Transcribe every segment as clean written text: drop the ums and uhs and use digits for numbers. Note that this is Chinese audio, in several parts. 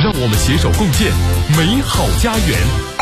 让我们携手共建美好家园。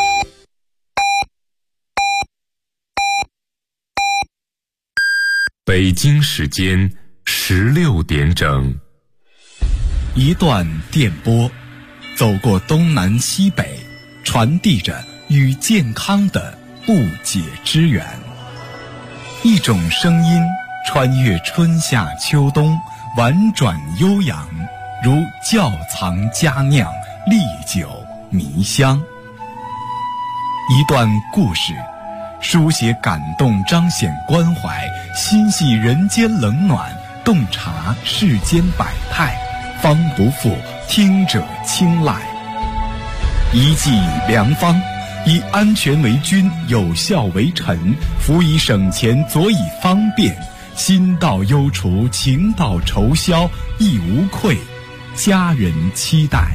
北京时间16点整， 一段电波，走过东南西北，传递着与健康的不解之缘。一种声音穿越春夏秋冬，婉转悠扬，如窖藏佳酿，历久弥香。一段故事，书写感动，彰显关怀，心系人间冷暖，洞察世间百态，方不负听者青睐。一剂良方，以安全为君，有效为臣，辅以省钱，佐以方便，心到忧除，情到愁消，亦无愧，家人期待。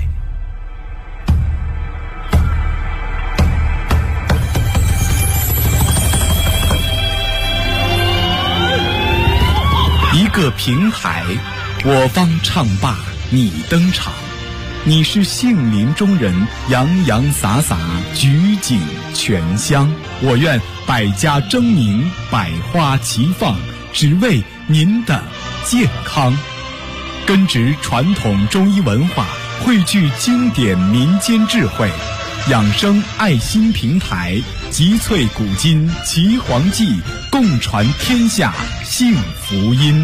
一个平台，我方唱罢你登场，你是杏林中人，洋洋洒洒，举景全香。我愿百家争鸣，百花齐放，只为您的健康。根植传统中医文化，汇聚经典民间智慧，养生爱心平台，集萃古今岐黄记，共传天下幸福音。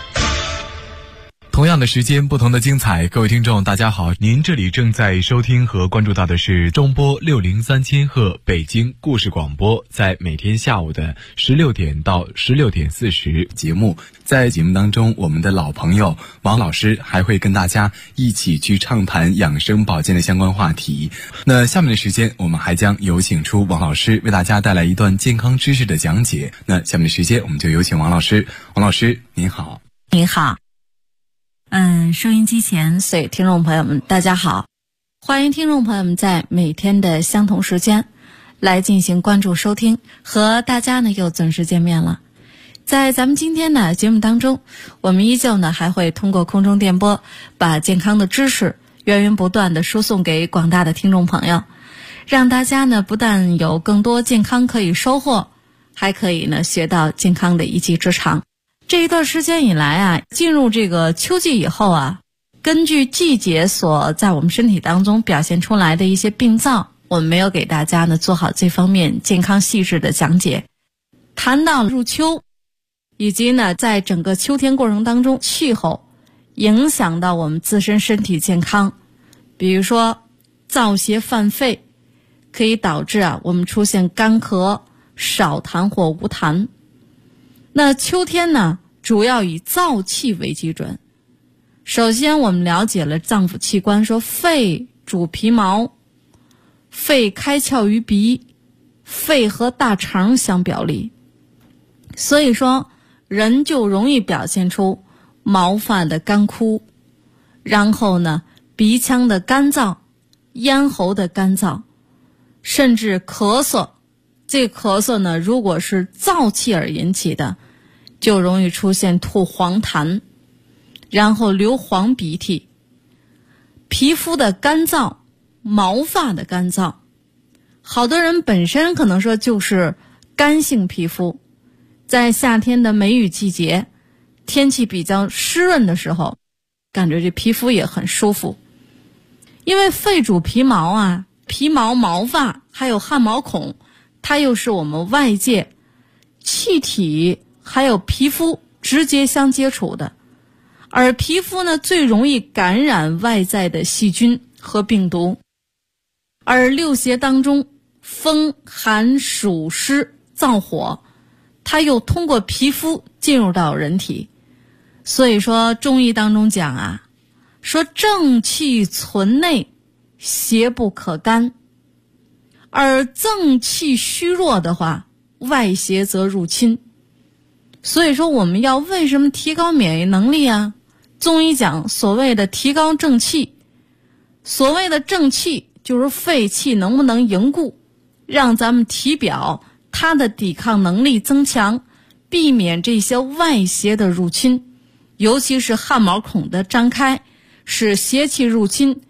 同样的时间，不同的精彩。各位听众大家好，您这里正在收听和关注到的是中波603千赫北京故事广播，在每天下午的16点到16点40节目。在节目当中，我们的老朋友王老师还会跟大家一起去畅谈养生保健的相关话题。那下面的时间，我们还将有请出王老师为大家带来一段健康知识的讲解。那下面的时间，我们就有请王老师。王老师您好。 你好。收音机前所有听众朋友们大家好，欢迎听众朋友们在每天的相同时间来进行关注收听，和大家呢又准时见面了。在咱们今天的节目当中，我们依旧呢还会通过空中电波把健康的知识源源不断的输送给广大的听众朋友，让大家呢不但有更多健康可以收获，还可以呢学到健康的一技之长。这一段时间以来啊，进入这个秋季以后啊，根据季节所在我们身体当中表现出来的一些病灶，我们没有给大家呢做好这方面健康细致的讲解。谈到入秋，以及呢在整个秋天过程当中，气候影响到我们自身身体健康，比如说燥邪犯肺，可以导致我们出现干咳、少痰或无痰。那秋天呢，主要以燥气为基准。首先我们了解了脏腑器官，说肺主皮毛，肺开窍于鼻，肺和大肠相表里，所以说人就容易表现出毛发的干枯，然后呢鼻腔的干燥，咽喉的干燥，甚至咳嗽。这咳嗽呢，如果是燥气而引起的，就容易出现吐黄痰，然后流黄鼻涕。皮肤的干燥，毛发的干燥，好多人本身可能说就是干性皮肤，在夏天的梅雨季节，天气比较湿润的时候，感觉这皮肤也很舒服。因为肺主皮毛啊，皮毛、毛发还有汗毛孔，它又是我们外界气体还有皮肤直接相接触的，而皮肤呢最容易感染外在的细菌和病毒。而六邪当中，风寒暑湿燥火，它又通过皮肤进入到人体。所以说中医当中讲啊，说正气存内，邪不可干，而正气虚弱的话，外邪则入侵。所以说我们要为什么提高免疫能力啊？中医讲所谓的提高正气，所谓的正气就是肺气能不能凝固，让咱们体表它的抵抗能力增强，避免这些外邪的入侵，尤其是汗毛孔的张开，使邪气入侵，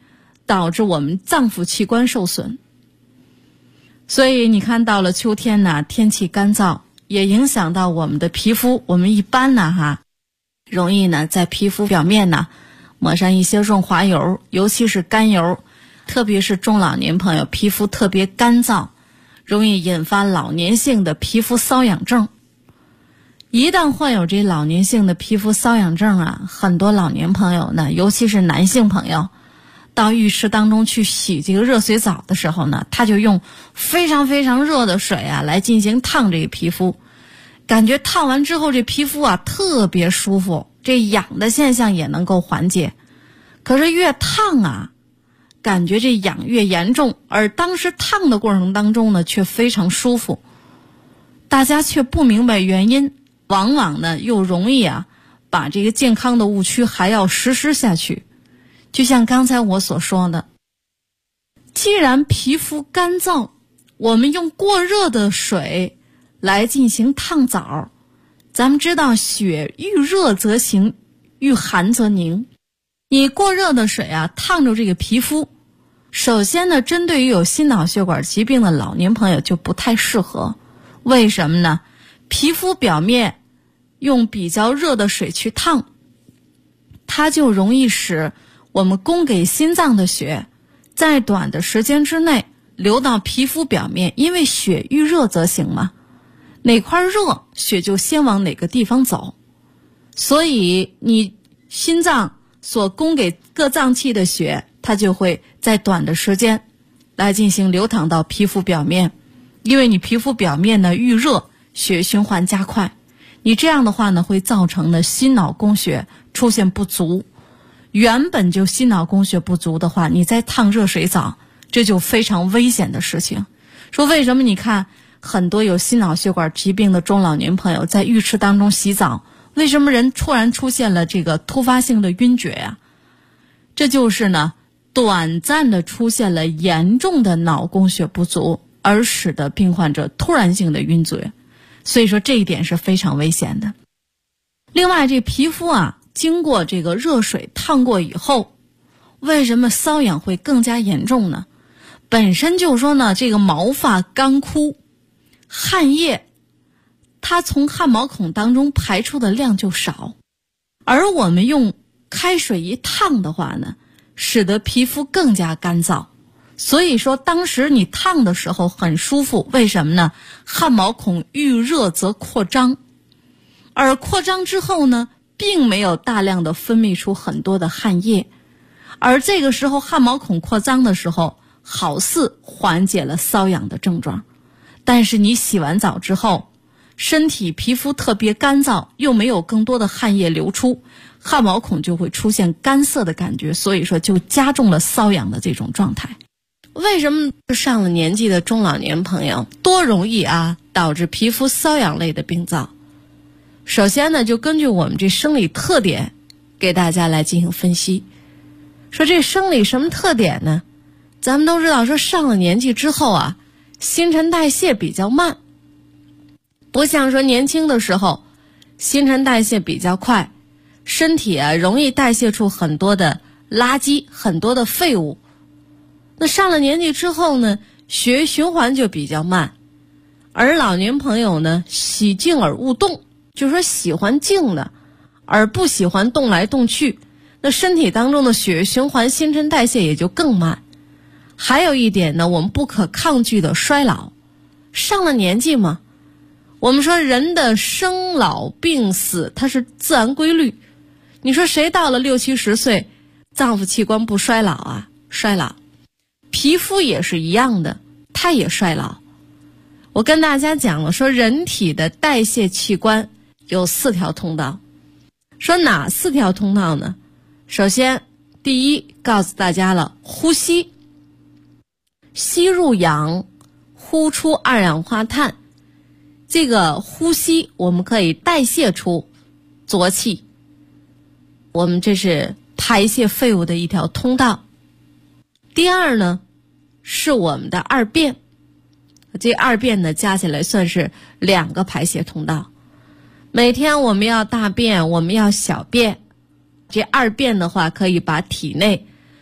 导致我们脏腑器官受损。所以你看到了秋天呢，天气干燥，也影响到我们的皮肤。我们一般呢容易呢在皮肤表面呢抹上一些润滑油，尤其是甘油，特别是中老年朋友皮肤特别干燥，容易引发老年性的皮肤瘙痒症。一旦患有这老年性的皮肤瘙痒症很多老年朋友呢，尤其是男性朋友，到浴室当中去洗这个热水澡的时候呢，他就用非常非常热的水来进行烫这个皮肤，感觉烫完之后这皮肤特别舒服，这痒的现象也能够缓解。可是越烫感觉这痒越严重，而当时烫的过程当中呢却非常舒服，大家却不明白原因，往往呢又容易把这个健康的误区还要实施下去。就像刚才我所说的，既然皮肤干燥，我们用过热的水来进行烫澡，咱们知道血遇热则行，遇寒则凝。你过热的水烫着这个皮肤，首先呢，针对于有心脑血管疾病的老年朋友就不太适合。为什么呢？皮肤表面用比较热的水去烫，它就容易使我们供给心脏的血在短的时间之内流到皮肤表面，因为血遇热则行嘛，哪块热血就先往哪个地方走，所以你心脏所供给各脏器的血，它就会在短的时间来进行流淌到皮肤表面。因为你皮肤表面呢遇热，血循环加快，你这样的话呢会造成呢心脑供血出现不足。原本就心脑供血不足的话，你再烫热水澡，这就非常危险的事情。说为什么你看很多有心脑血管疾病的中老年朋友在浴池当中洗澡，为什么人突然出现了这个突发性的晕厥这就是呢短暂的出现了严重的脑供血不足，而使得病患者突然性的晕厥。所以说这一点是非常危险的。另外这皮肤经过这个热水烫过以后，为什么瘙痒会更加严重呢？本身就说呢，这个毛发干枯，汗液它从汗毛孔当中排出的量就少，而我们用开水一烫的话呢，使得皮肤更加干燥。所以说当时你烫的时候很舒服，为什么呢？汗毛孔遇热则扩张，而扩张之后呢并没有大量的分泌出很多的汗液，而这个时候汗毛孔扩张的时候，好似缓解了瘙痒的症状。但是你洗完澡之后，身体皮肤特别干燥，又没有更多的汗液流出，汗毛孔就会出现干涩的感觉，所以说就加重了瘙痒的这种状态。为什么上了年纪的中老年朋友多容易导致皮肤瘙痒类的病灶？首先呢，就根据我们这生理特点给大家来进行分析。说这生理什么特点呢？咱们都知道说上了年纪之后新陈代谢比较慢，不像说年轻的时候新陈代谢比较快，身体容易代谢出很多的垃圾，很多的废物。那上了年纪之后呢，血液循环就比较慢，而老年朋友呢喜静而勿动，就是说喜欢静的而不喜欢动来动去，那身体当中的血液循环新陈代谢也就更慢。还有一点呢，我们不可抗拒的衰老。上了年纪嘛，我们说人的生老病死它是自然规律，你说谁到了60、70岁脏腑器官不衰老衰老。皮肤也是一样的，它也衰老。我跟大家讲了，说人体的代谢器官有4条通道。说哪4条通道呢？首先第一告诉大家了，呼吸，吸入氧，呼出二氧化碳。这个呼吸我们可以代谢出浊气，我们这是排泄废物的一条通道。第二呢是我们的二便，这二便呢加起来算是2个排泄通道。每天我们要大便，我们要小便，这二便的话可以把体内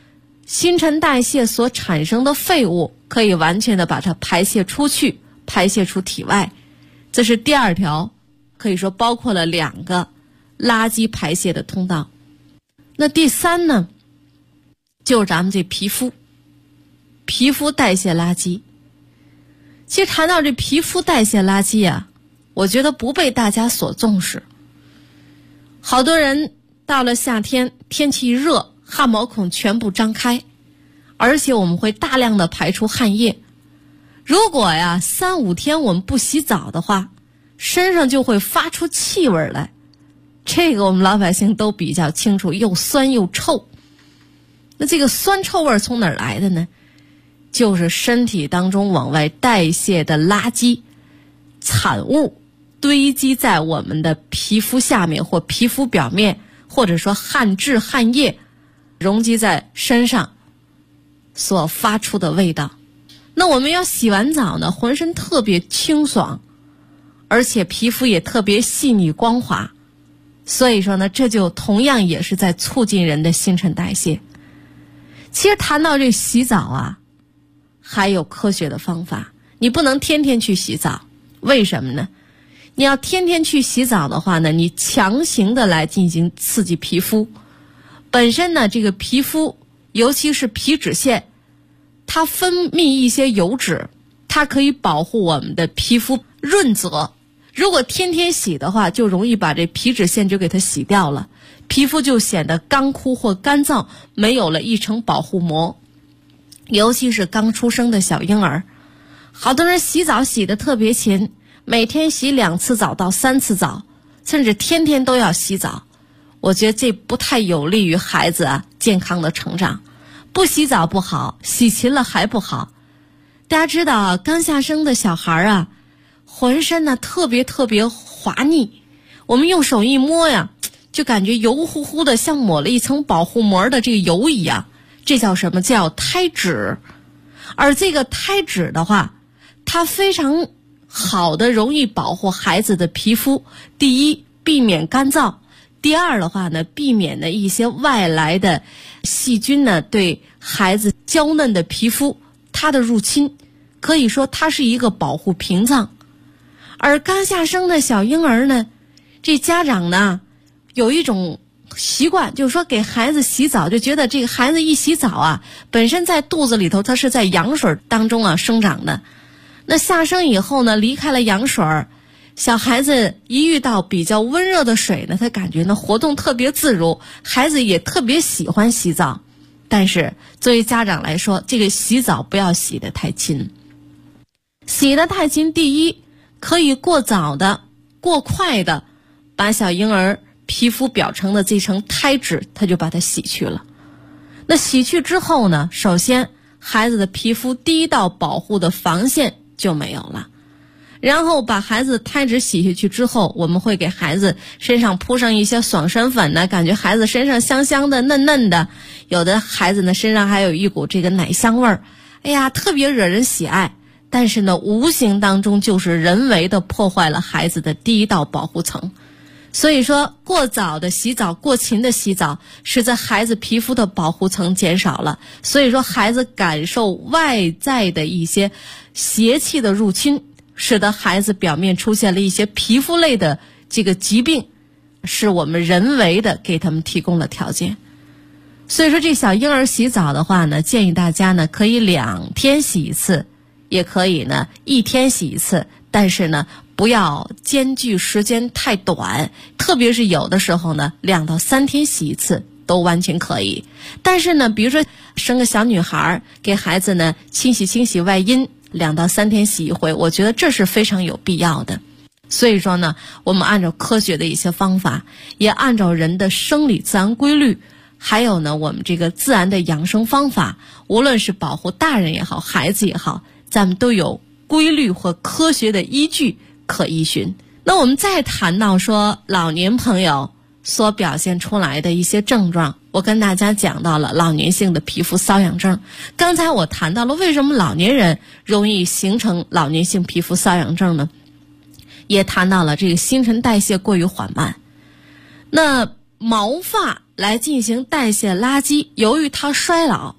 新陈代谢所产生的废物可以完全的把它排泄出去，排泄出体外。这是第二条，可以说包括了2个垃圾排泄的通道。那第3呢，就是咱们这皮肤代谢垃圾。其实谈到这皮肤代谢垃圾啊，我觉得不被大家所重视。好多人到了夏天，天气热，汗毛孔全部张开，而且我们会大量的排出汗液。如果呀3-5天我们不洗澡的话，身上就会发出气味来。这个我们老百姓都比较清楚，又酸又臭。那这个酸臭味从哪儿来的呢？就是身体当中往外代谢的垃圾产物堆积在我们的皮肤下面或皮肤表面，或者说汗质汗液容积在身上所发出的味道。那我们要洗完澡呢，浑身特别清爽，而且皮肤也特别细腻光滑。所以说呢，这就同样也是在促进人的新陈代谢。其实谈到这洗澡啊，还有科学的方法。你不能天天去洗澡，为什么呢？你要天天去洗澡的话呢，你强行的来进行刺激皮肤，本身呢这个皮肤尤其是皮脂腺，它分泌一些油脂，它可以保护我们的皮肤润泽。如果天天洗的话，就容易把这皮脂腺就给它洗掉了，皮肤就显得干枯或干燥，没有了一层保护膜。尤其是刚出生的小婴儿，好多人洗澡洗得特别勤，每天洗2次澡到3次澡，甚至天天都要洗澡。我觉得这不太有利于孩子健康的成长。不洗澡不好，洗勤了还不好。大家知道刚下生的小孩浑身呢特别滑腻，我们用手一摸呀，就感觉油乎乎的，像抹了一层保护膜的这个油一样。这叫什么？叫胎脂。而这个胎脂的话，它非常好的容易保护孩子的皮肤。第一，避免干燥；第二的话呢，避免的一些外来的细菌呢对孩子娇嫩的皮肤它的入侵。可以说它是一个保护屏障。而刚下生的小婴儿呢，这家长呢有一种习惯，就是说给孩子洗澡，就觉得这个孩子一洗澡本身在肚子里头它是在羊水当中生长的。那下生以后呢，离开了羊水，小孩子一遇到比较温热的水呢，他感觉呢活动特别自如，孩子也特别喜欢洗澡。但是作为家长来说，这个洗澡不要洗得太勤。洗得太勤，第一，可以过早的过快的把小婴儿皮肤表层的这层胎脂它就把它洗去了。那洗去之后呢，首先孩子的皮肤第一道保护的防线就没有了。然后把孩子胎脂洗下去之后，我们会给孩子身上铺上一些爽身粉呢，感觉孩子身上香香的嫩嫩的。有的孩子呢身上还有一股这个奶香味儿，哎呀特别惹人喜爱。但是呢无形当中就是人为的破坏了孩子的第一道保护层。所以说过早的洗澡，过勤的洗澡，使得孩子皮肤的保护层减少了。所以说孩子感受外在的一些邪气的入侵，使得孩子表面出现了一些皮肤类的这个疾病，是我们人为的给他们提供了条件。所以说这小婴儿洗澡的话呢，建议大家呢可以2天洗一次，也可以呢1天洗一次，但是呢不要间距时间太短，特别是有的时候呢2到3天洗一次都完全可以。但是呢比如说生个小女孩，给孩子呢清洗外阴，2到3天洗一回，我觉得这是非常有必要的。所以说呢，我们按照科学的一些方法，也按照人的生理自然规律，还有呢我们这个自然的养生方法，无论是保护大人也好，孩子也好，咱们都有规律或科学的依据可依循。那我们再谈到说老年朋友所表现出来的一些症状，我跟大家讲到了老年性的皮肤瘙痒症。刚才我谈到了为什么老年人容易形成老年性皮肤瘙痒症呢？也谈到了这个新陈代谢过于缓慢。那毛发来进行代谢垃圾，由于它衰老，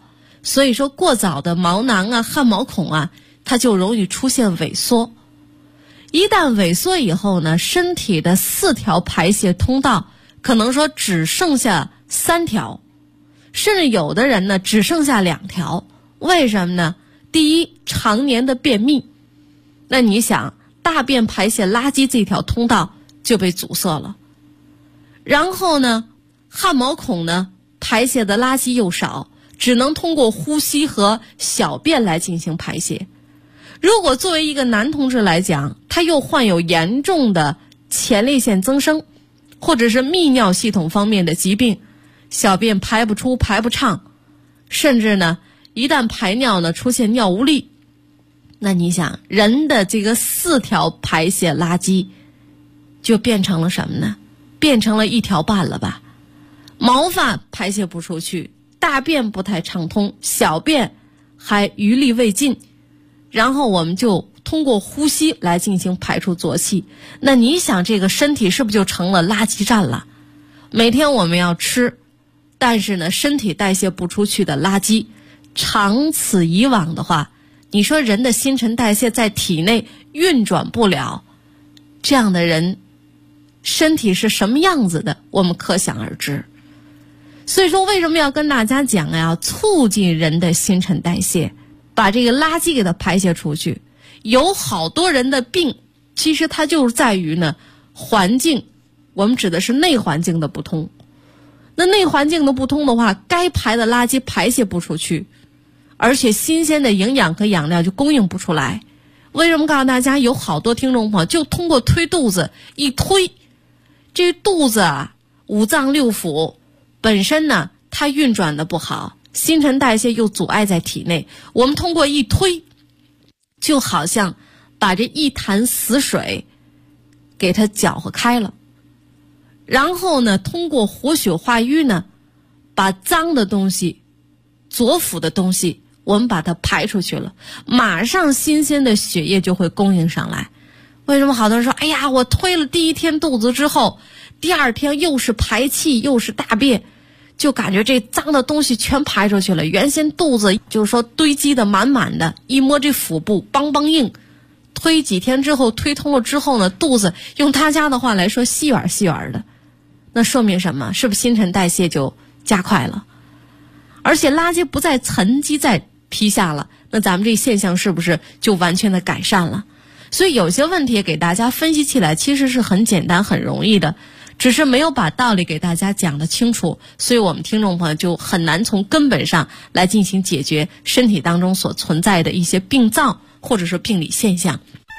所以说过早的毛囊啊、汗毛孔啊，它就容易出现萎缩。一旦萎缩以后呢，身体的4条排泄通道可能说只剩下3条，甚至有的人呢只剩下2条。为什么呢？第一，常年的便秘，那你想大便排泄垃圾这条通道就被阻塞了。然后呢，汗毛孔呢排泄的垃圾又少，只能通过呼吸和小便来进行排泄。如果作为一个男同志来讲，他又患有严重的前列腺增生或者是泌尿系统方面的疾病，小便排不出、排不畅，甚至呢一旦排尿呢出现尿无力，那你想人的这个4条排泄垃圾就变成了什么呢？变成了1条半了吧。毛发排泄不出去，大便不太畅通，小便还余力未尽，然后我们就通过呼吸来进行排出浊气。那你想这个身体是不是就成了垃圾站了？每天我们要吃，但是呢身体代谢不出去的垃圾，长此以往的话，你说人的新陈代谢在体内运转不了，这样的人身体是什么样子的，我们可想而知。所以说为什么要跟大家讲呀？促进人的新陈代谢，把这个垃圾给它排泄出去。有好多人的病，其实它就是在于呢环境，我们指的是内环境的不通。那内环境的不通的话，该排的垃圾排泄不出去，而且新鲜的营养和养料就供应不出来。为什么告诉大家有好多听众朋友就通过推肚子一推，这个肚子啊5脏6腑本身呢它运转的不好，新陈代谢又阻碍在体内，我们通过一推，就好像把这一潭死水给它搅和开了，然后呢通过活血化瘀呢，把脏的东西、浊腐的东西我们把它排出去了，马上新鲜的血液就会供应上来。为什么好多人说，哎呀，我推了第1天肚子之后，第2天又是排气又是大便，就感觉这脏的东西全排出去了。原先肚子就是说堆积的满满的，一摸这腹部邦邦硬，推几天之后推通了之后呢，肚子用他家的话来说细软细软的，那说明什么？是不是新陈代谢就加快了？而且垃圾不再沉积在皮下了，那咱们这现象是不是就完全的改善了？所以有些问题给大家分析起来其实是很简单很容易的，只是没有把道理给大家讲得清楚，所以我们听众朋友就很难从根本上来进行解决身体当中所存在的一些病灶或者说病理现象。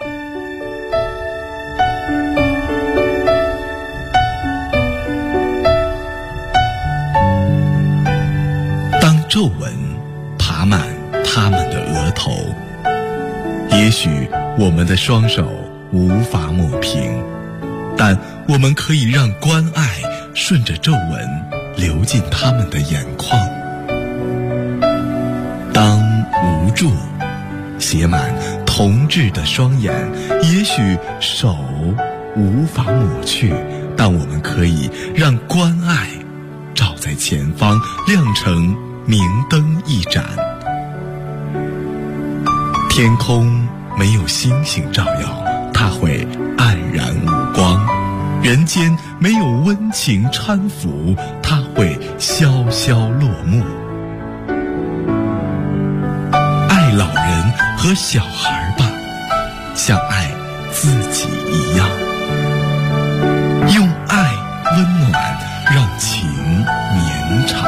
当皱纹爬满他们的额头，也许我们的双手无法抹平，但我们可以让关爱顺着皱纹流进他们的眼眶。当无助写满同志的双眼，也许手无法抹去，但我们可以让关爱照在前方，亮成明灯一盏。天空没有星星照耀，它会黯然无光；人间没有温情搀扶，它会萧萧落幕。爱老人和小孩吧，像爱自己一样，用爱温暖，让情绵长。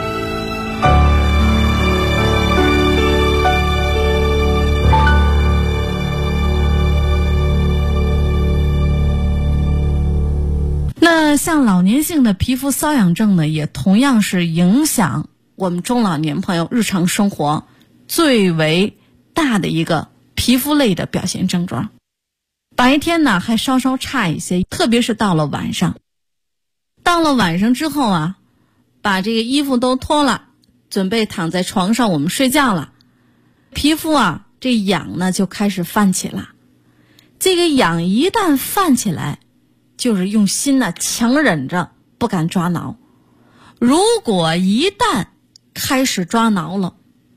那像老年性的皮肤瘙痒症呢，也同样是影响我们中老年朋友日常生活最为大的一个皮肤类的表现症状。白天呢还稍稍差一些，特别是到了晚上。到了晚上之后啊，把这个衣服都脱了，准备躺在床上我们睡觉了，皮肤啊这痒呢就开始泛起了。这个痒一旦泛起来，就是用心呢强忍着不敢抓挠。如果一旦开始抓挠了，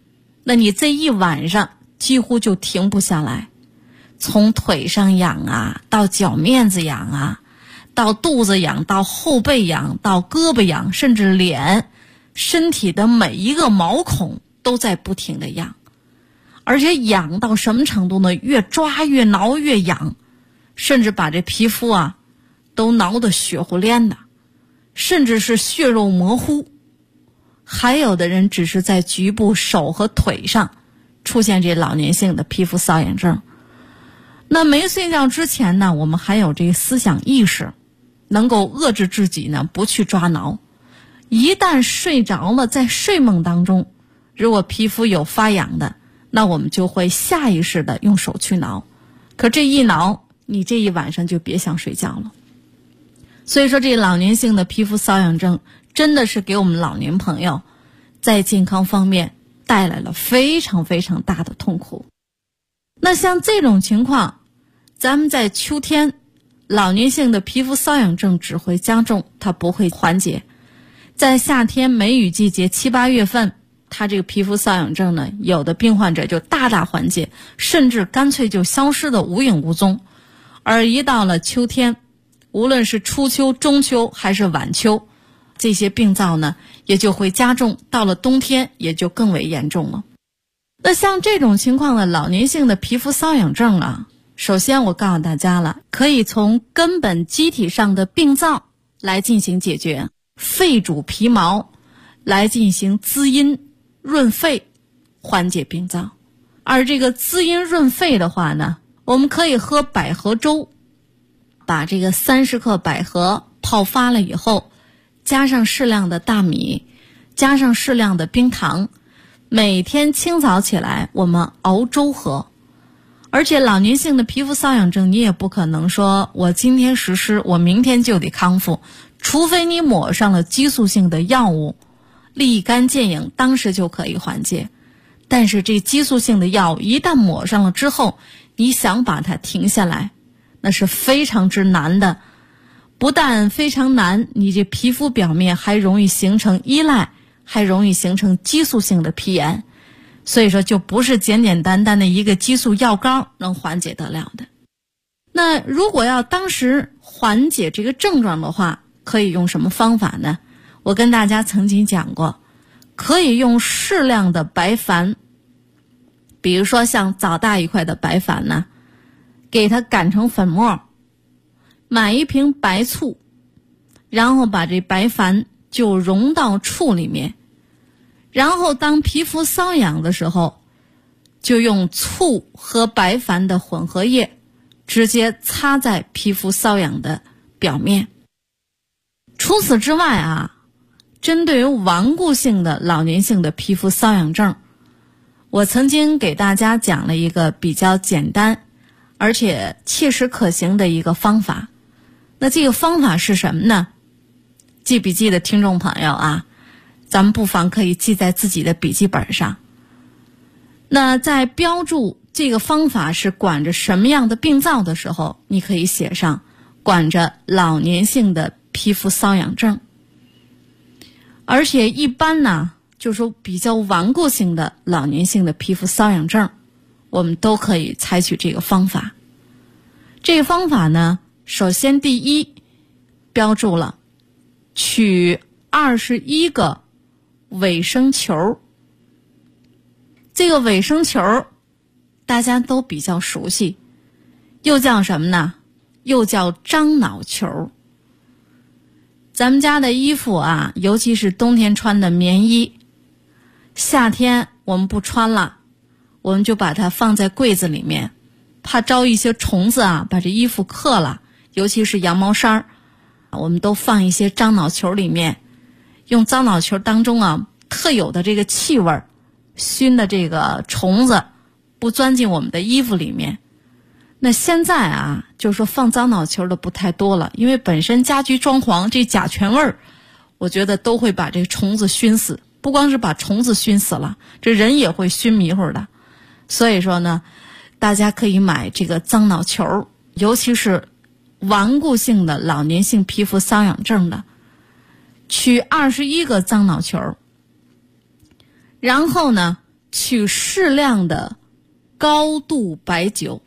那你这一晚上几乎就停不下来，从腿上痒啊，到脚面子痒啊，到肚子痒，到后背痒，到胳膊痒，甚至脸，身体的每一个毛孔都在不停的痒。而且痒到什么程度呢？越抓越挠越痒，甚至把这皮肤啊都挠得血乎连的，甚至是血肉模糊。还有的人只是在局部手和腿上出现这老年性的皮肤瘙痒症。那没睡觉之前呢，我们还有这个思想意识，能够遏制自己呢不去抓挠。一旦睡着了，在睡梦当中，如果皮肤有发痒的，那我们就会下意识的用手去挠，可这一挠，你这一晚上就别想睡觉了。所以说这老年性的皮肤瘙痒症真的是给我们老年朋友在健康方面带来了非常非常大的痛苦。那像这种情况，咱们在秋天老年性的皮肤瘙痒症只会加重，它不会缓解。在夏天梅雨季节7、8月份，它这个皮肤瘙痒症呢，有的病患者就大大缓解，甚至干脆就消失的无影无踪。而一到了秋天，无论是初秋、中秋还是晚秋，这些病灶呢也就会加重，到了冬天也就更为严重了。那像这种情况的老年性的皮肤瘙痒症啊，首先我告诉大家了，可以从根本机体上的病灶来进行解决，肺主皮毛，来进行滋阴润肺，缓解病灶。而这个滋阴润肺的话呢，我们可以喝百合粥，把这个30克百合泡发了以后，加上适量的大米，加上适量的冰糖，每天清早起来我们熬粥喝。而且老年性的皮肤瘙痒症，你也不可能说我今天实施，我明天就得康复，除非你抹上了激素性的药物，立竿见影，当时就可以缓解。但是这激素性的药一旦抹上了之后，你想把它停下来，那是非常之难的。不但非常难，你这皮肤表面还容易形成依赖，还容易形成激素性的皮炎。所以说就不是简简单单的一个激素药膏能缓解得了的。那如果要当时缓解这个症状的话，可以用什么方法呢？我跟大家曾经讲过，可以用适量的白矾，比如说像枣大一块的白矾呢，给它擀成粉末，买一瓶白醋，然后把这白矾就溶到醋里面，然后当皮肤瘙痒的时候，就用醋和白矾的混合液直接擦在皮肤瘙痒的表面。除此之外啊，针对于顽固性的老年性的皮肤瘙痒症，我曾经给大家讲了一个比较简单而且切实可行的一个方法。那这个方法是什么呢？记笔记的听众朋友啊，咱们不妨可以记在自己的笔记本上。那在标注这个方法是管着什么样的病灶的时候，你可以写上管着老年性的皮肤瘙痒症。而且一般呢，就是说比较顽固性的老年性的皮肤瘙痒症，我们都可以采取这个方法。这个方法呢，首先第一标注了取21个尾生球。这个尾生球大家都比较熟悉，又叫什么呢？又叫樟脑球。咱们家的衣服啊，尤其是冬天穿的棉衣，夏天我们不穿了，我们就把它放在柜子里面，怕招一些虫子啊把这衣服克了，尤其是羊毛衫，我们都放一些樟脑球里面，用樟脑球当中啊特有的这个气味熏的这个虫子不钻进我们的衣服里面。那现在啊，就是说放樟脑球的不太多了，因为本身家居装潢这甲醛味儿，我觉得都会把这虫子熏死，不光是把虫子熏死了，这人也会熏迷糊的。所以说呢，大家可以买这个樟脑球，尤其是顽固性的老年性皮肤瘙痒症的，取21个樟脑球，然后呢取适量的高度白酒，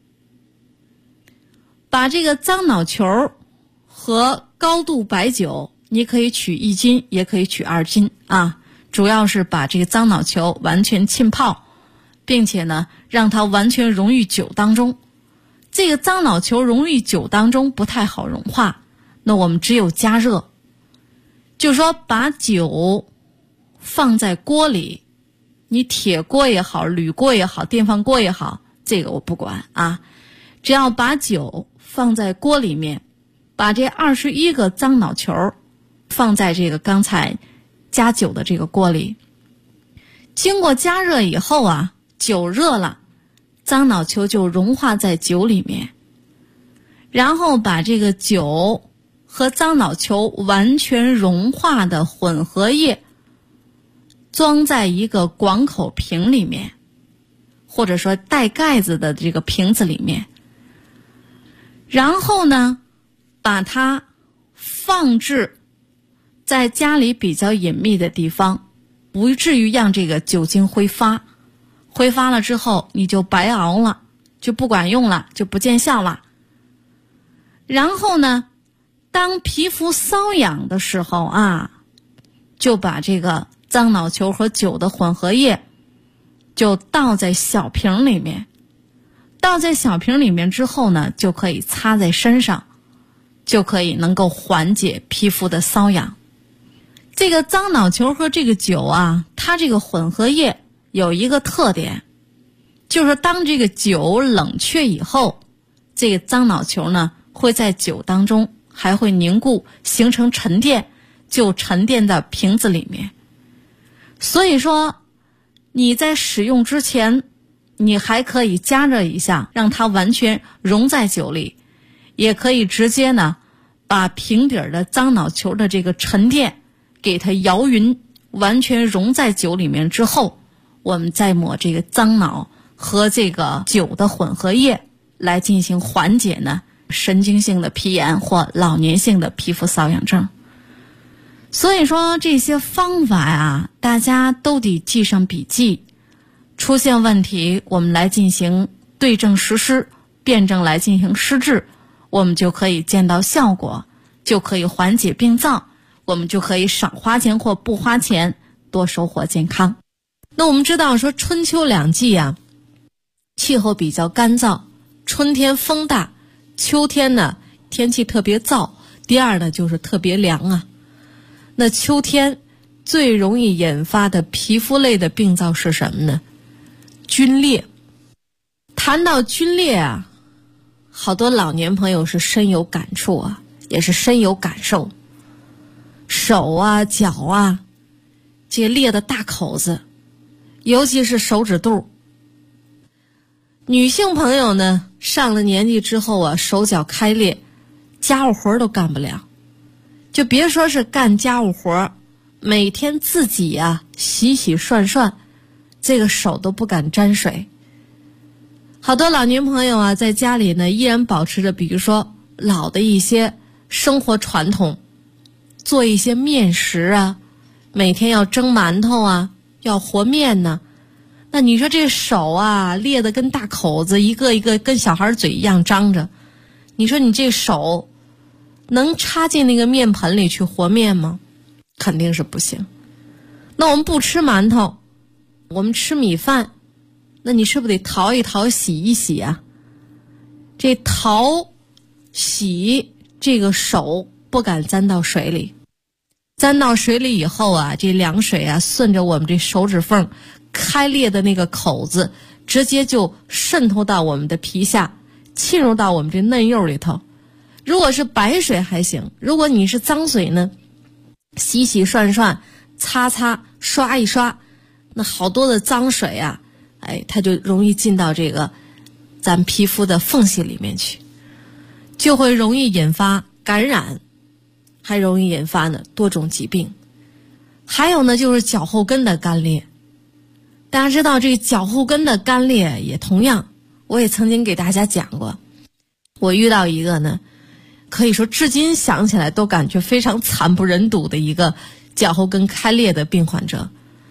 把这个樟脑球和高度白酒，你可以取1斤，也可以取2斤啊。主要是把这个樟脑球完全浸泡，并且呢，让它完全溶于酒当中。这个樟脑球溶于酒当中不太好融化，那我们只有加热，就是说把酒放在锅里，你铁锅也好，铝锅也好，电饭锅也好，这个我不管啊，只要把酒放在锅里面，把这21个樟脑球放在这个刚才加酒的这个锅里，经过加热以后啊，酒热了，樟脑球就融化在酒里面，然后把这个酒和樟脑球完全融化的混合液装在一个广口瓶里面，或者说带盖子的这个瓶子里面，然后呢，把它放置在家里比较隐秘的地方，不至于让这个酒精挥发。挥发了之后，你就白熬了，就不管用了，就不见效了。然后呢，当皮肤瘙痒的时候啊，就把这个樟脑球和酒的混合液就倒在小瓶里面，倒在小瓶里面之后呢，就可以擦在身上，就可以能够缓解皮肤的瘙痒。这个樟脑球和这个酒啊，它这个混合液有一个特点，就是当这个酒冷却以后，这个樟脑球呢会在酒当中还会凝固，形成沉淀，就沉淀在瓶子里面。所以说你在使用之前，你还可以加热一下，让它完全溶在酒里，也可以直接呢把瓶底的樟脑球的这个沉淀给它摇匀，完全溶在酒里面之后，我们再抹这个樟脑和这个酒的混合液来进行缓解呢神经性的皮炎或老年性的皮肤瘙痒症。所以说这些方法啊，大家都得记上笔记，出现问题我们来进行对症实施，辩证来进行施治，我们就可以见到效果，就可以缓解病灶，我们就可以少花钱或不花钱，多收获健康。那我们知道说春秋两季啊，气候比较干燥，春天风大，秋天呢天气特别燥，第二呢就是特别凉啊。那秋天最容易引发的皮肤类的病灶是什么呢？皲裂。谈到皲裂啊，好多老年朋友是深有感触啊，也是深有感受。手啊脚啊这裂的大口子，尤其是手指肚。女性朋友呢，上了年纪之后啊，手脚开裂，家务活都干不了，就别说是干家务活，每天自己啊洗洗涮涮，这个手都不敢沾水。好多老年朋友啊，在家里呢依然保持着比如说老的一些生活传统，做一些面食啊，每天要蒸馒头啊，要和面呢。那你说这手啊裂得跟大口子，一个一个跟小孩嘴一样张着，你说你这手能插进那个面盆里去和面吗？肯定是不行。那我们不吃馒头，我们吃米饭，那你是不是得淘一淘洗一洗啊？这淘洗这个手不敢沾到水里，沾到水里以后啊，这凉水啊顺着我们这手指缝开裂的那个口子，直接就渗透到我们的皮下，浸入到我们这嫩肉里头。如果是白水还行，如果你是脏水呢，洗洗涮涮，擦擦刷一刷，那好多的脏水啊，它就容易进到这个咱皮肤的缝隙里面去，就会容易引发感染，还容易引发呢多种疾病。还有呢就是脚后跟的干裂。大家知道这个脚后跟的干裂也同样，我也曾经给大家讲过，我遇到一个呢可以说至今想起来都感觉非常惨不忍睹的一个脚后跟开裂的病患者。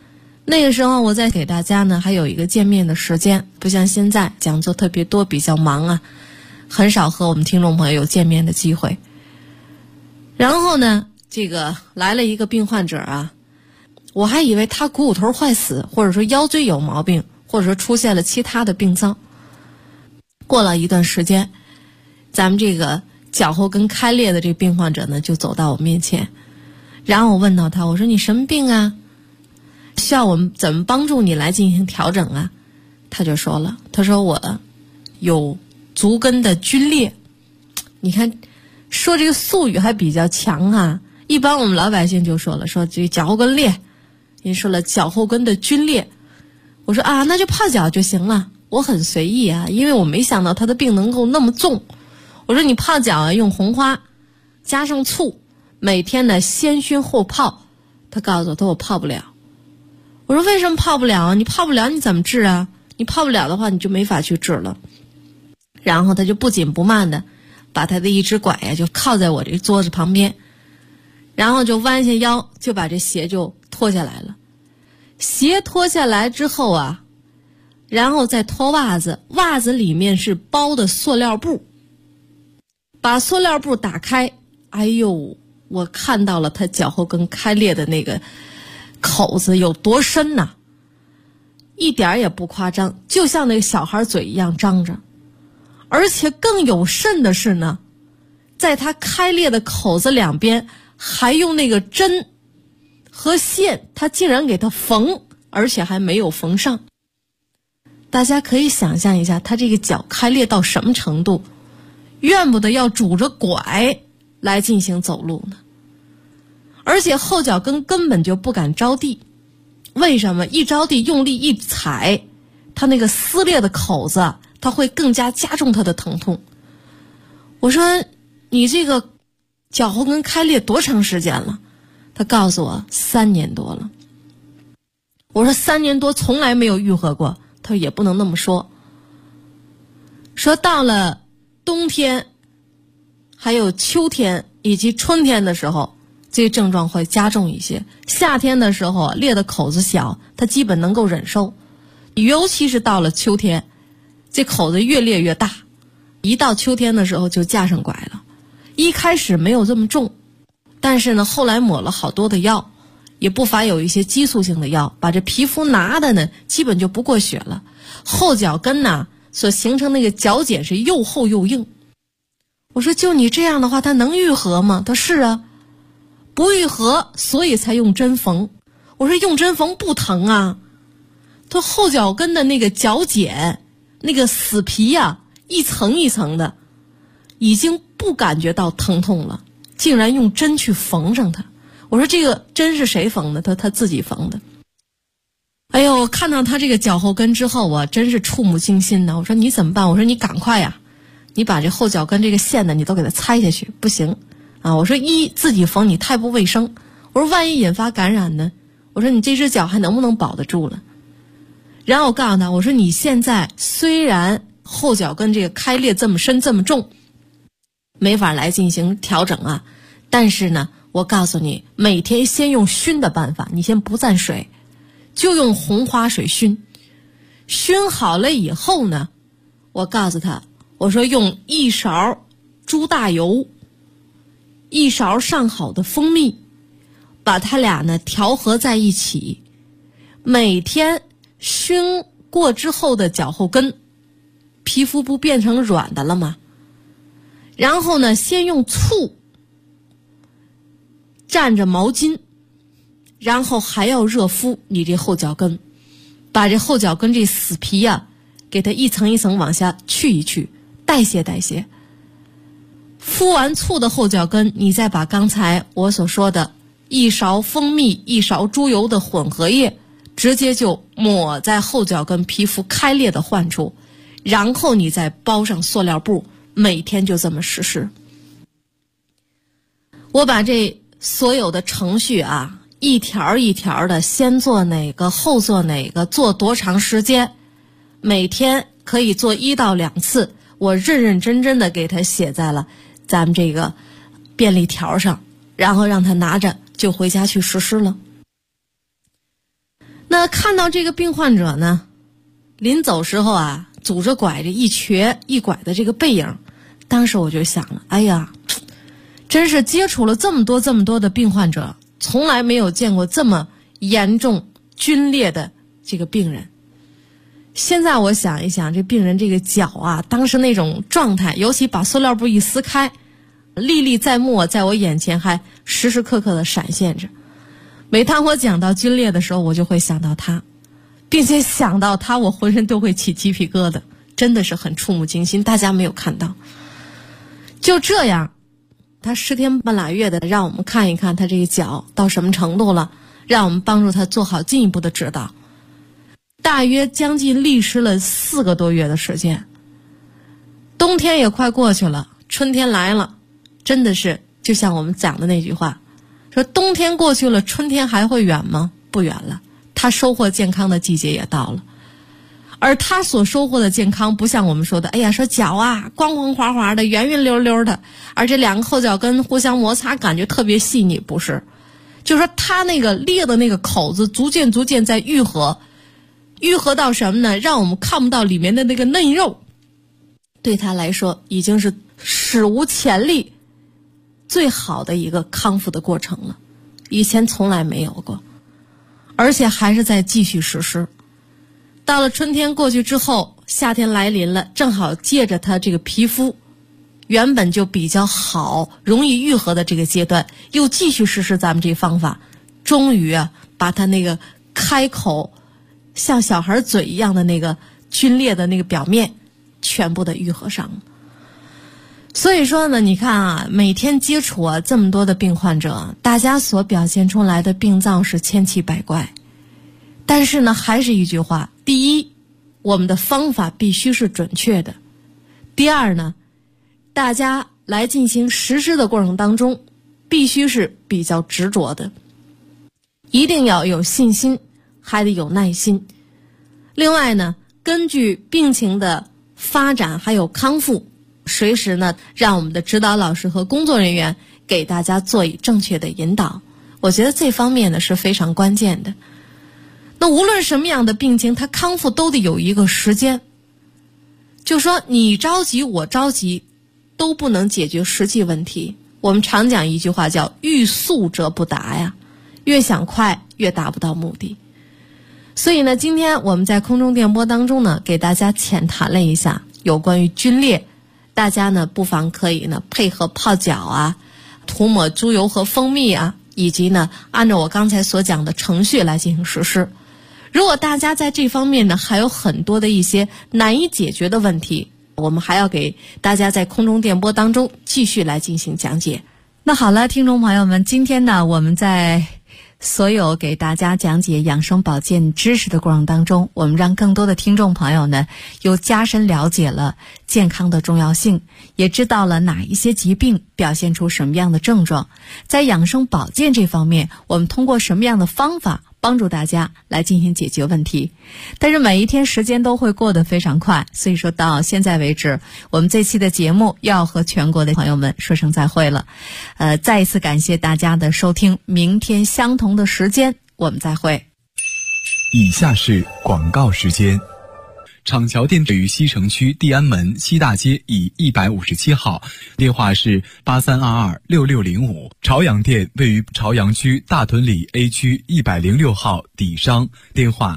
那个时候我在给大家呢还有一个见面的时间，不像现在讲座特别多，比较忙啊，很少和我们听众朋友有见面的机会。然后呢，这个来了一个病患者啊，我还以为他股骨头坏死，或者说腰椎有毛病，或者说出现了其他的病灶。过了一段时间，咱们这个脚后跟开裂的这个病患者呢就走到我面前，然后我问到他，我说你什么病啊？需要我们怎么帮助你来进行调整啊？他就说了，他说我有足跟的皲裂。你看说这个术语还比较强啊，一般我们老百姓就说了，说这脚后跟裂，您说了脚后跟的皲裂。我说啊，那就泡脚就行了。我很随意啊，因为我没想到他的病能够那么重。我说你泡脚啊，用红花加上醋，每天呢先熏后泡。他告诉我，我泡不了。我说为什么泡不了啊？你泡不了你怎么治啊？你泡不了的话你就没法去治了。然后他就不紧不慢的把他的一只拐呀就靠在我这桌子旁边，然后就弯下腰就把这鞋就脱下来了。鞋脱下来之后啊，然后再脱袜子，袜子里面是包的塑料布，把塑料布打开，哎呦，我看到了他脚后跟开裂的那个口子有多深呐，一点也不夸张，就像那个小孩嘴一样张着。而且更有甚的是呢，在他开裂的口子两边还用那个针和线，他竟然给他缝，而且还没有缝上。大家可以想象一下，他这个脚开裂到什么程度，怨不得要拄着拐来进行走路呢。而且后脚跟根本就不敢着地，为什么？一着地用力一踩，他那个撕裂的口子他会更加加重他的疼痛。我说你这个脚后跟开裂多长时间了？他告诉我3年多了。我说3年多从来没有愈合过。他说也不能那么说，说到了冬天还有秋天以及春天的时候，这症状会加重一些。夏天的时候裂的口子小，他基本能够忍受，尤其是到了秋天，这口子越裂越大，一到秋天的时候就架上拐了。一开始没有这么重，但是呢后来抹了好多的药，也不乏有一些激素性的药，把这皮肤拿的呢基本就不过血了。后脚跟呢所形成那个脚茧是又厚又硬。我说就你这样的话它能愈合吗？他是啊，不愈合所以才用针缝。我说用针缝不疼啊。他后脚跟的那个脚茧那个死皮啊，一层一层的，已经不感觉到疼痛了，竟然用针去缝上它。我说这个针是谁缝的？他自己缝的。哎呦，我看到他这个脚后跟之后啊，真是触目惊心的。我说你怎么办？我说你赶快呀，你把这后脚跟这个线呢，你都给它拆下去，不行啊！我说自己缝你太不卫生。我说万一引发感染呢？我说你这只脚还能不能保得住了？然后我告诉他，我说你现在虽然后脚跟这个开裂这么深这么重，没法来进行调整啊，但是呢我告诉你，每天先用熏的办法，你先不蘸水，就用红花水熏。熏好了以后呢，我告诉他，我说用1勺猪大油，1勺上好的蜂蜜，把它俩呢调和在一起，每天熏过之后的脚后跟皮肤不变成软的了吗？然后呢先用醋蘸着毛巾，然后还要热敷你这后脚跟，把这后脚跟这死皮啊给它一层一层往下去一去，代谢代谢。敷完醋的后脚跟，你再把刚才我所说的1勺蜂蜜1勺猪油的混合液直接就抹在后脚跟皮肤开裂的患处，然后你再包上塑料布，每天就这么实施。我把这所有的程序啊一条一条的，先做哪个后做哪个，做多长时间，每天可以做1到2次，我认认真真的给他写在了咱们这个便利条上，然后让他拿着就回家去实施了。 那看到这个病患者呢，临走时候啊，拄着拐着一瘸一拐的这个背影，当时我就想了，哎呀，真是接触了这么多的病患者，从来没有见过这么严重皲裂的这个病人。现在我想一想，这病人这个脚啊，当时那种状态，尤其把塑料布一撕开，历历在目，在我眼前还时时刻刻的闪现着。每当我讲到皲裂的时候，我就会想到他，并且想到他，我浑身都会起鸡皮疙瘩，真的是很触目惊心。大家没有看到，就这样，他10天半拉月的让我们看一看他这个脚到什么程度了，让我们帮助他做好进一步的指导。大约将近历时了4个多月的时间，冬天也快过去了，春天来了，真的是就像我们讲的那句话，说冬天过去了，春天还会远吗？不远了，他收获健康的季节也到了。而他所收获的健康，不像我们说的，哎呀，说脚啊光光滑滑的，圆圆溜溜的，而这2个后脚跟互相摩擦，感觉特别细腻，不是，就是说他那个裂的那个口子逐渐在愈合到什么呢？让我们看不到里面的那个嫩肉，对他来说已经是史无前例最好的一个康复的过程了，以前从来没有过，而且还是在继续实施。到了春天过去之后，夏天来临了，正好借着他这个皮肤原本就比较好，容易愈合的这个阶段，又继续实施咱们这方法，终于啊，把他那个开口像小孩嘴一样的那个皲裂的那个表面全部的愈合上了。所以说呢，你看啊，每天接触啊这么多的病患者，大家所表现出来的病灶是千奇百怪，但是呢，还是一句话，第一，我们的方法必须是准确的；第二呢，大家来进行实施的过程当中，必须是比较执着的，一定要有信心，还得有耐心。另外呢，根据病情的发展还有康复，随时呢让我们的指导老师和工作人员给大家做以正确的引导，我觉得这方面呢是非常关键的。那无论什么样的病情，它康复都得有一个时间，就说你着急我着急都不能解决实际问题。我们常讲一句话叫欲速则不达呀，越想快越达不到目的。所以呢，今天我们在空中电波当中呢，给大家浅谈了一下有关于皲裂，大家呢不妨可以呢配合泡脚啊，涂抹猪油和蜂蜜啊，以及呢按照我刚才所讲的程序来进行实施。如果大家在这方面呢还有很多的一些难以解决的问题，我们还要给大家在空中电波当中继续来进行讲解。那好了，听众朋友们，今天呢我们在所有给大家讲解养生保健知识的过程当中，我们让更多的听众朋友呢又加深了解了健康的重要性，也知道了哪一些疾病表现出什么样的症状，在养生保健这方面我们通过什么样的方法帮助大家来进行解决问题。但是每一天时间都会过得非常快，所以说到现在为止，我们这期的节目要和全国的朋友们说声再会了。再一次感谢大家的收听，明天相同的时间我们再会。 以下是广告时间。厂桥店位于西城区地安门西大街以157号，电话是83226605。朝阳店位于朝阳区大屯里 A 区106号底商，电话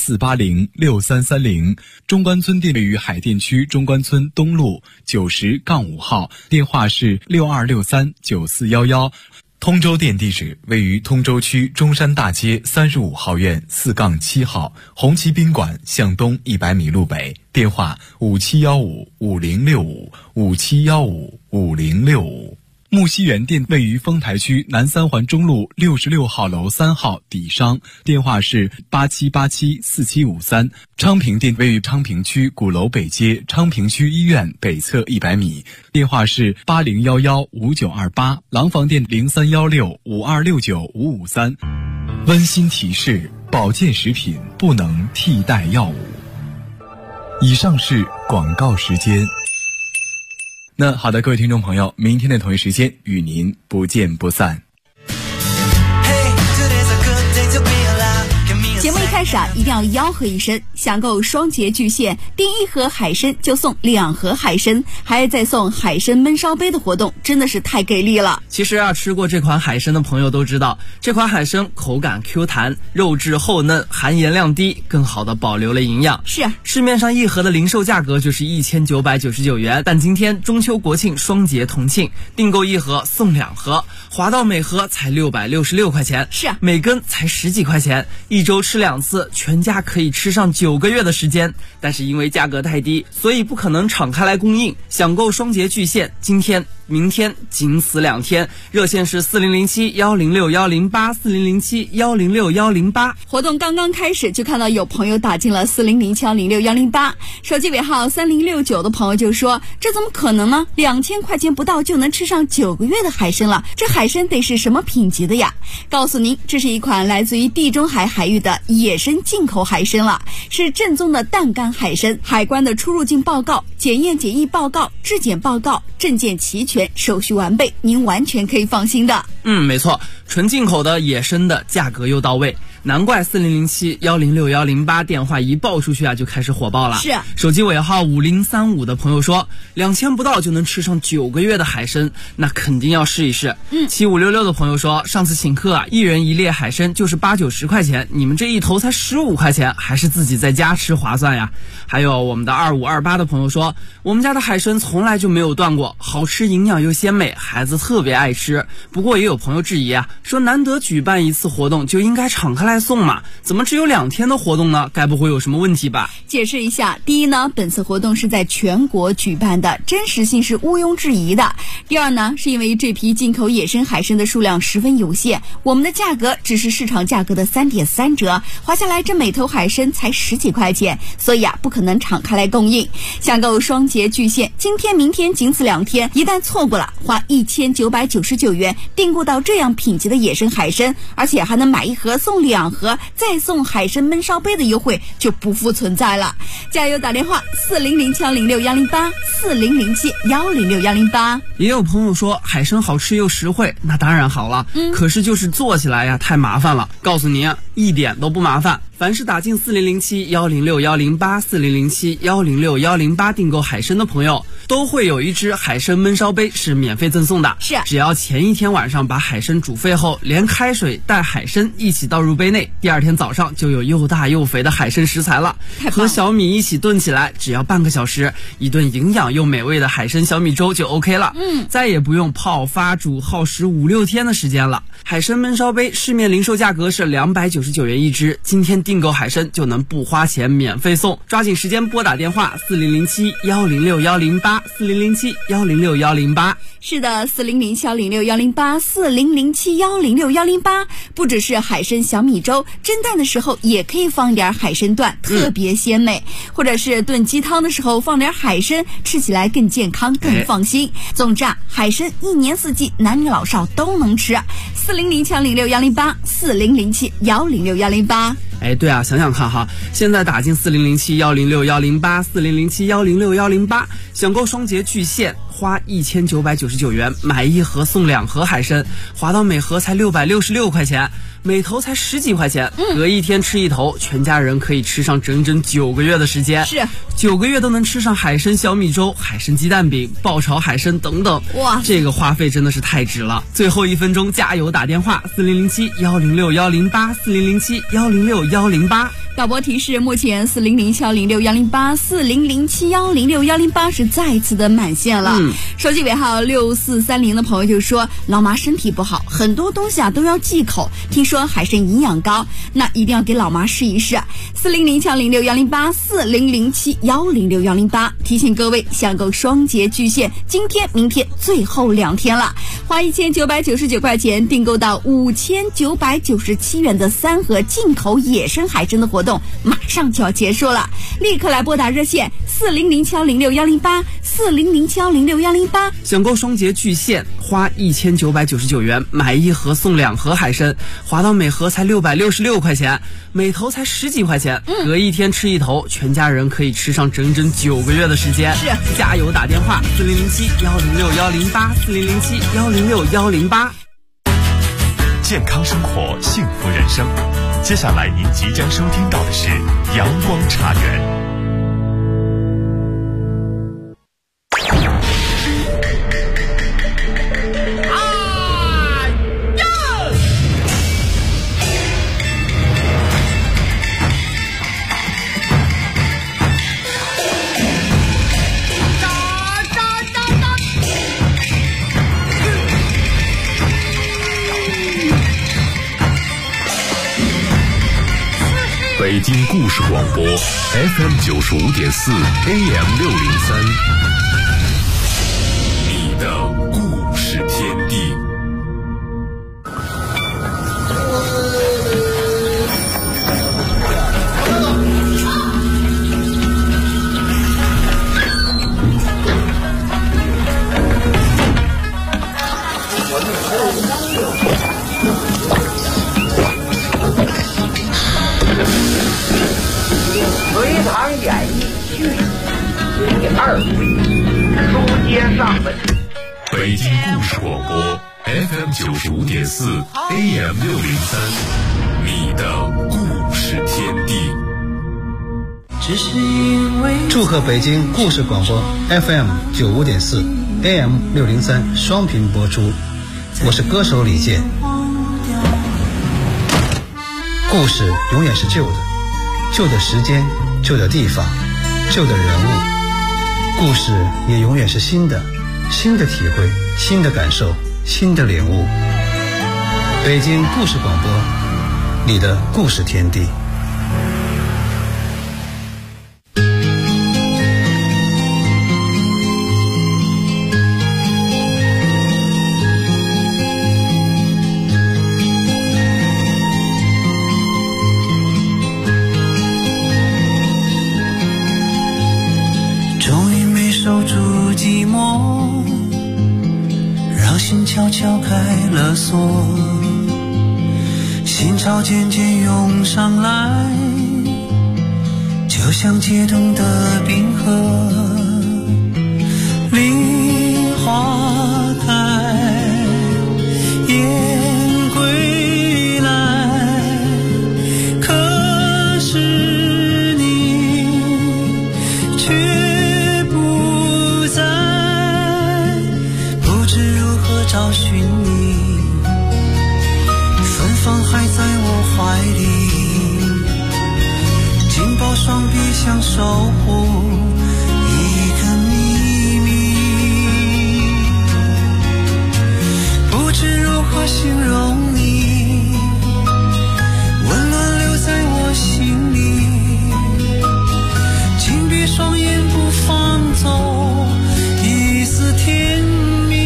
84806330。中关村店位于海淀区中关村东路90-5号，电话是62639411。通州店地址位于通州区中山大街35号院4-7号，红旗宾馆向东100米路北，电话57155065，57155065。木樨园店位于丰台区南三环中路66号楼3号底商，电话是87874753。昌平店位于昌平区鼓楼北街昌平区医院北侧100米，电话是80115928。廊坊店031652695553。温馨提示：保健食品不能替代药物。以上是广告时间。那好的，各位听众朋友，明天的同一时间与您不见不散。 节目一开在是一定要吆喝一声，享购双节巨献，订1盒海参就送2盒海参，还再送海参焖烧杯的活动，真的是太给力了。 其实吃过这款海参的朋友都知道，这款海参口感 Q 弹，肉质厚嫩，含盐量低，更好的保留了营养。 是市面上1盒的零售价格就是1999元，但今天中秋国庆双节同庆，订购1盒送2盒，划到每盒才666块钱， 是每根才10几块钱，1周吃2次，全家可以吃上9个月的时间。但是因为价格太低，所以不可能敞开来供应。享购双节巨献，今天明天仅此2天，热线是4007106108，4007106108。 活动刚刚开始，就看到有朋友打进了4007106108，手机尾号3069的朋友就说，这怎么可能呢？2000块钱不到就能吃上9个月的海参了，这海参得是什么品级的呀？告诉您，这是一款来自于地中海海域的野生进口海参了，是正宗的淡干海参，海关的出入境报告、检验检疫报告、质检报告，证件齐全，手续完备，您完全可以放心的。 没错，纯进口的野生的，价格又到位，难怪4007106108电话一报出去就开始火爆了。 是手机尾号5035的朋友说，2000不到就能吃上9个月的海参，那肯定要试一试。7566的朋友说，上次请客1人1列海参就是80-90块钱，你们这一头才15块钱，还是自己在家吃划算呀。还有我们的2528的朋友说，我们家的海参从来就没有断过，好吃，营养又鲜美，孩子特别爱吃。不过也有朋友质疑说难得举办一次活动就应该敞开来送嘛，怎么只有2天的活动呢？该不会有什么问题吧？ 解释一下，第一呢，本次活动是在全国举办的，真实性是毋庸置疑的。第二呢，是因为这批进口野生海参的数量十分有限，我们的价格只是市场价格的3.3折，划下来这每头海参才10几块钱，所以不可能敞开来供应。享购双节巨献，今天明天仅此2天，一旦错过了，花1999元订购到这样品级的野生海参，而且还能买1盒送2盒，再送海参焖烧杯的优惠就不复存在了。加油打电话4007106108，4007106108。 也有朋友说海参好吃又实惠，那当然好了，可是就是做起来太麻烦了。告诉您一点都不麻烦，凡是打进4007106108，4007106108订购海参的朋友，都会有1只海参焖烧杯是免费赠送的。 是， 只要前一天晚上把海参煮沸后，连开水带海参一起倒入杯内，第2天早上就有又大又肥的海参食材了，和小米一起炖起来，只要半个小时，一顿营养又美味的海参小米粥就 OK 了。再也不用泡发煮耗时5-6天的时间了。海参焖烧杯市面零售价格是299元1只，今天订购海参就能不花钱免费送，抓紧时间拨打电话4007106108，4007106108。 是的，4007106108，4007106108。不只是海参小米粥，蒸蛋的时候也可以放点海参段，特别鲜美。或者是炖鸡汤的时候放点海参，吃起来更健康更放心。总之海参1年4季男女老少都能吃。4007106108，4007106108。 对想想看现在打进4007106108，4007106108，享购双节巨献，花1999元买1盒送2盒海参，划到每盒才666块钱，每头才10几块钱，隔1天吃1头，全家人可以吃上整整9个月的时间。 是 9个月都能吃上海参小米粥、海参鸡蛋饼、爆炒海参等等。 哇， 这个花费真的是太值了。最后1分钟加油打电话4007106108，4007106108。 导播提示，目前4007106108，4007106108是再次的满线了。手机尾号6430的朋友就说，老妈身体不好，很多东西都要忌口，听说海参营养高，那一定要给老妈试一试。4007106108，4007106108。提醒各位，享购双节巨献，今天明天最后2天了，花1999块钱订购到5997元的3盒进口野生海参的活动马上就要结束了，立刻来拨打热线4007106108，4007106108。 享购双节巨献，花1999元买1盒送2盒海参，划到每盒才666块钱，每头才10几块钱，隔1天吃1头，全家人可以吃上整整9个月的时间。 是， 加油打电话4007106108，4007106108。 健康生活，幸福人生。 接下来您即将收听到的是阳光茶园。北京故事广播 FM 95.4 AM 603，你的故事天地。 隋唐演义续第2回，书接上文。 北京故事广播 FM 95.4 AM 603，你的故事天地。 祝贺北京故事广播 FM 95.4 AM 603双频播出，我是歌手李健。故事永远是旧的，旧的时间，旧的地方，旧的人物。故事也永远是新的，新的体会，新的感受，新的领悟。北京故事广播，你的故事天地。 悄悄开了锁，心潮渐渐涌上来，就像解冻的冰河。梨花开，雁归来，可是你却不在，不知如何找寻你，芬芳还在我怀里，紧抱双臂想守护一个秘密，不知如何形容你，温暖留在我心里，紧闭双眼不放走一丝甜蜜。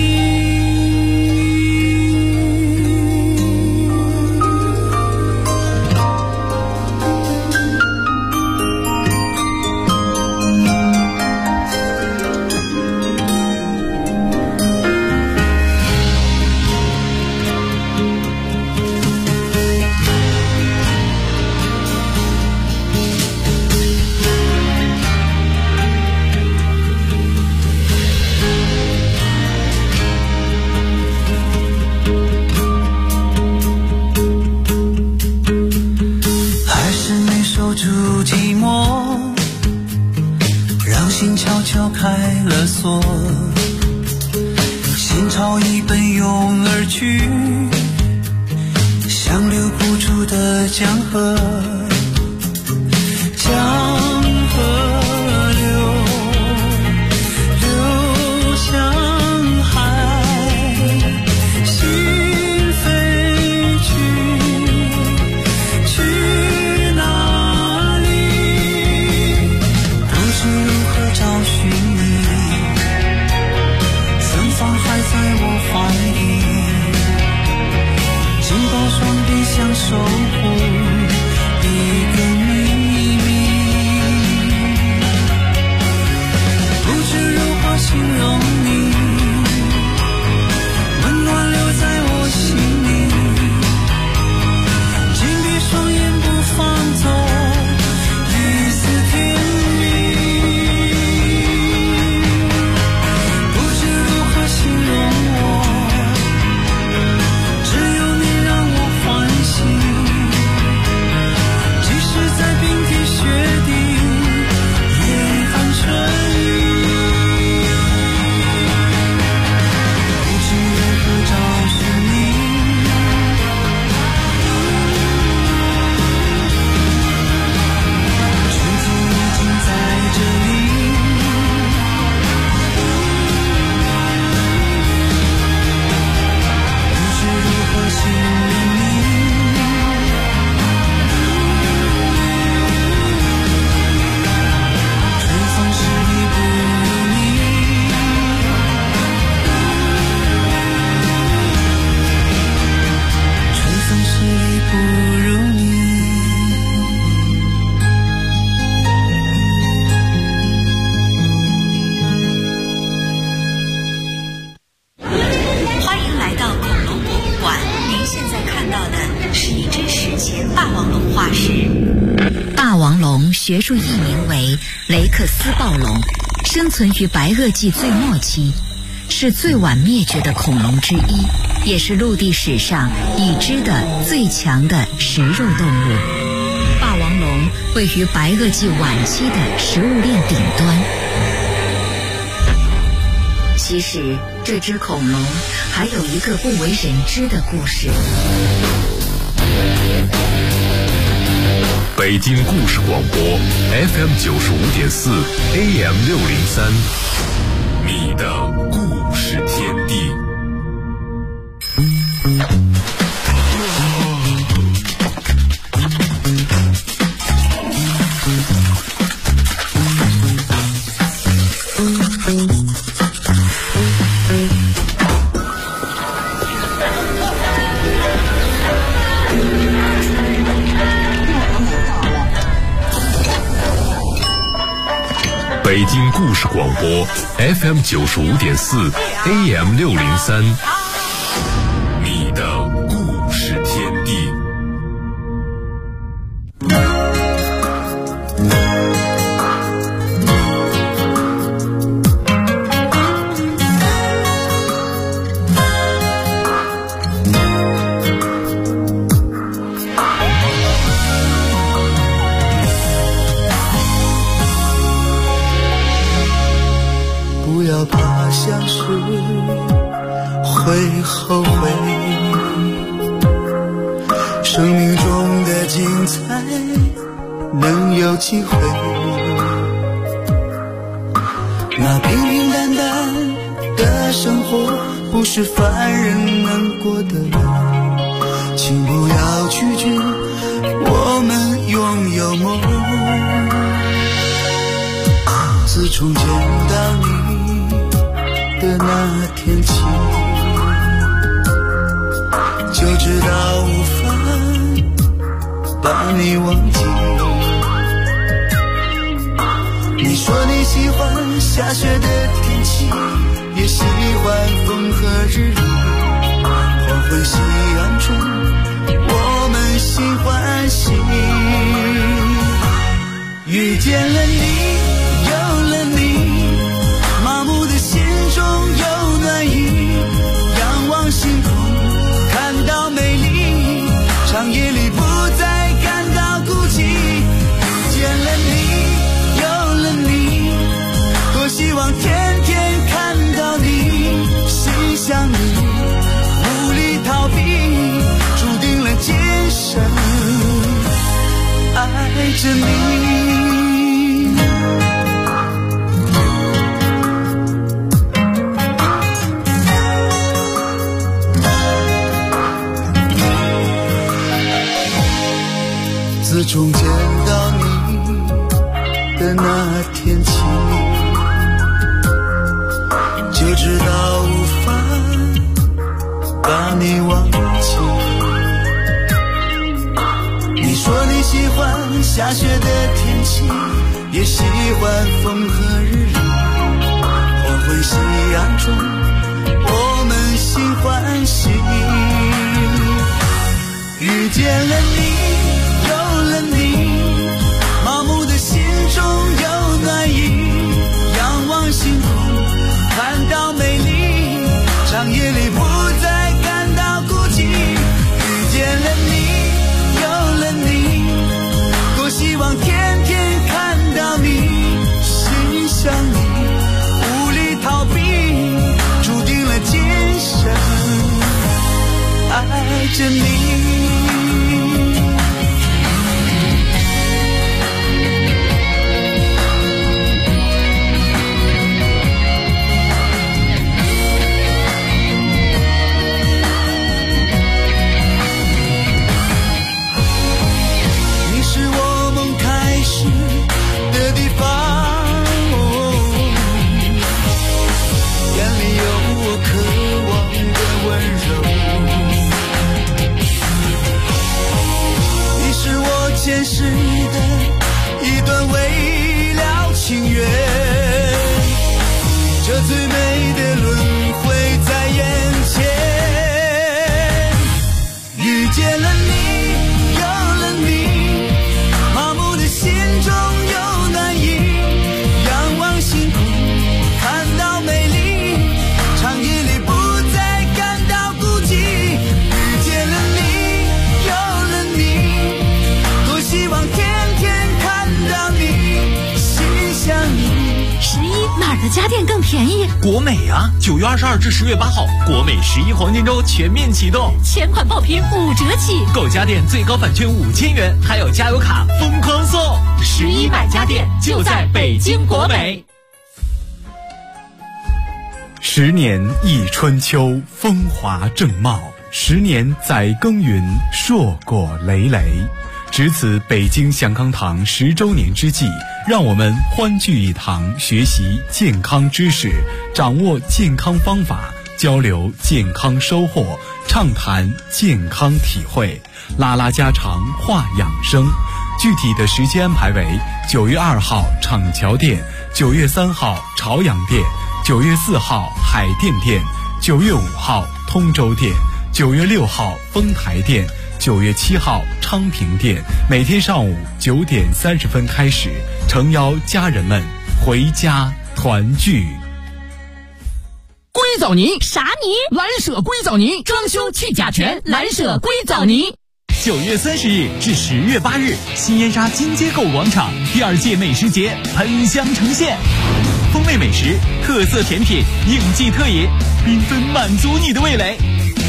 开了锁，心潮已奔涌而去，像留不住的江河，江河流向海，心飞去哪里？不知如何找寻你，芬芳还在我怀里，紧抱双臂想守护一个秘密， 学术译名为雷克斯暴龙，生存于白垩纪最末期，是最晚灭绝的恐龙之一，也是陆地史上已知的最强的食肉动物。霸王龙位于白垩纪晚期的食物链顶端。其实这只恐龙还有一个不为人知的故事。 北京故事广播 FM 95.4 AM 603，你的故事天地。北京故事广播 FM 95.4 AM 603，你的故事天地。 会后悔，生命中的精彩能有机会。那平平淡淡的生活不是凡人能过得了，请不要拒绝我们拥有梦。自从见到你的那天起，就知道无法把你忘记。你说你喜欢下雪的天气，也喜欢风和日丽，黄昏夕阳中我们心欢喜。遇见了你，有了你，麻木的心中有暖意，仰望星空看到美丽，长夜里不再感到孤寂。遇见了你，有了你，多希望天天看到你，心想你，无力逃避，注定了今生爱着你。自从见到你的那天起，就知道无法把你忘记。你说你喜欢下雪的天气，也喜欢风和日丽，黄昏夕阳中我们心欢喜。遇见了你，有了你，麻木的心中有暖意，仰望星空看到美丽，长夜里不再感到孤寂。遇见了你，有了你，多希望天天看到你，心想你，无力逃避，注定了今生爱着你。 的家电更便宜？ 国美啊，9月22至10月8号，国美11黄金周全面启动， 全款爆品5折起， 购家电最高返券5000元，还有加油卡疯狂送。 11买家电就在北京国美。 10年忆春秋，风华正茂；10年载耕耘，硕果累累。值此北京祥康堂10周年之际，让我们欢聚一堂，学习健康知识，掌握健康方法，交流健康收获，畅谈健康体会，拉拉家常，话养生。具体的时间安排为9月2号厂桥店，9月3号朝阳店，9月4号海淀店，9月5号通州店，9月6号丰台店，9月7号昌平店。每天上午9点30分开始，诚邀家人们回家团聚。 硅藻泥啥泥？ 蓝舍硅藻泥，装修去甲醛，蓝舍硅藻泥。 9月30日至10月8日，新燕莎金街购物广场第2届美食节喷香呈现，风味美食、特色甜品应季特饮，缤纷满足你的味蕾。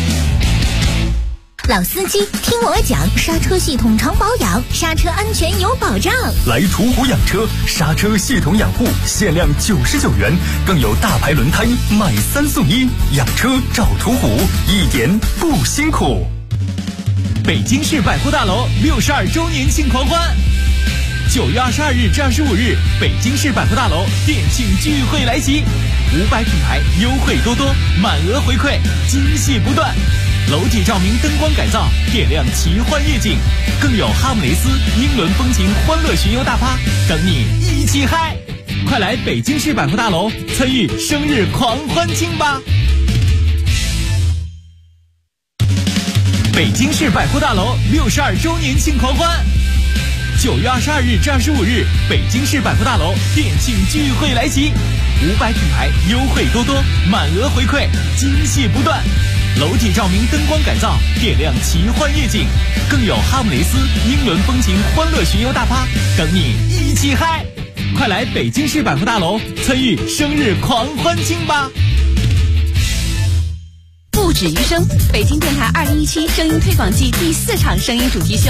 老司机，听我讲，刹车系统常保养，刹车安全有保障。 来途虎养车，刹车系统养护限量99元，更有大牌轮胎买3送1，养车找途虎，一点不辛苦。北京市百货大楼62周年庆狂欢，9月22日至25日，北京市百货大楼店庆聚会来袭，500品牌优惠多多，满额回馈，惊喜不断。楼体照明灯光改造，点亮奇幻夜景，更有哈姆雷斯、英伦风情欢乐巡游大趴等你一起嗨！快来北京市百货大楼参与生日狂欢庆吧！北京市百货大楼62周年庆狂欢，9月22日至25日，北京市百货大楼店庆聚会来袭，500品牌优惠多多，满额回馈，惊喜不断。楼体照明灯光改造，点亮奇幻夜景，更有哈姆雷斯、英伦风情欢乐巡游大趴等你一起嗨！快来北京市百货大楼参与生日狂欢庆吧！ 不止于声，北京电台2017声音推广季第4场声音主题秀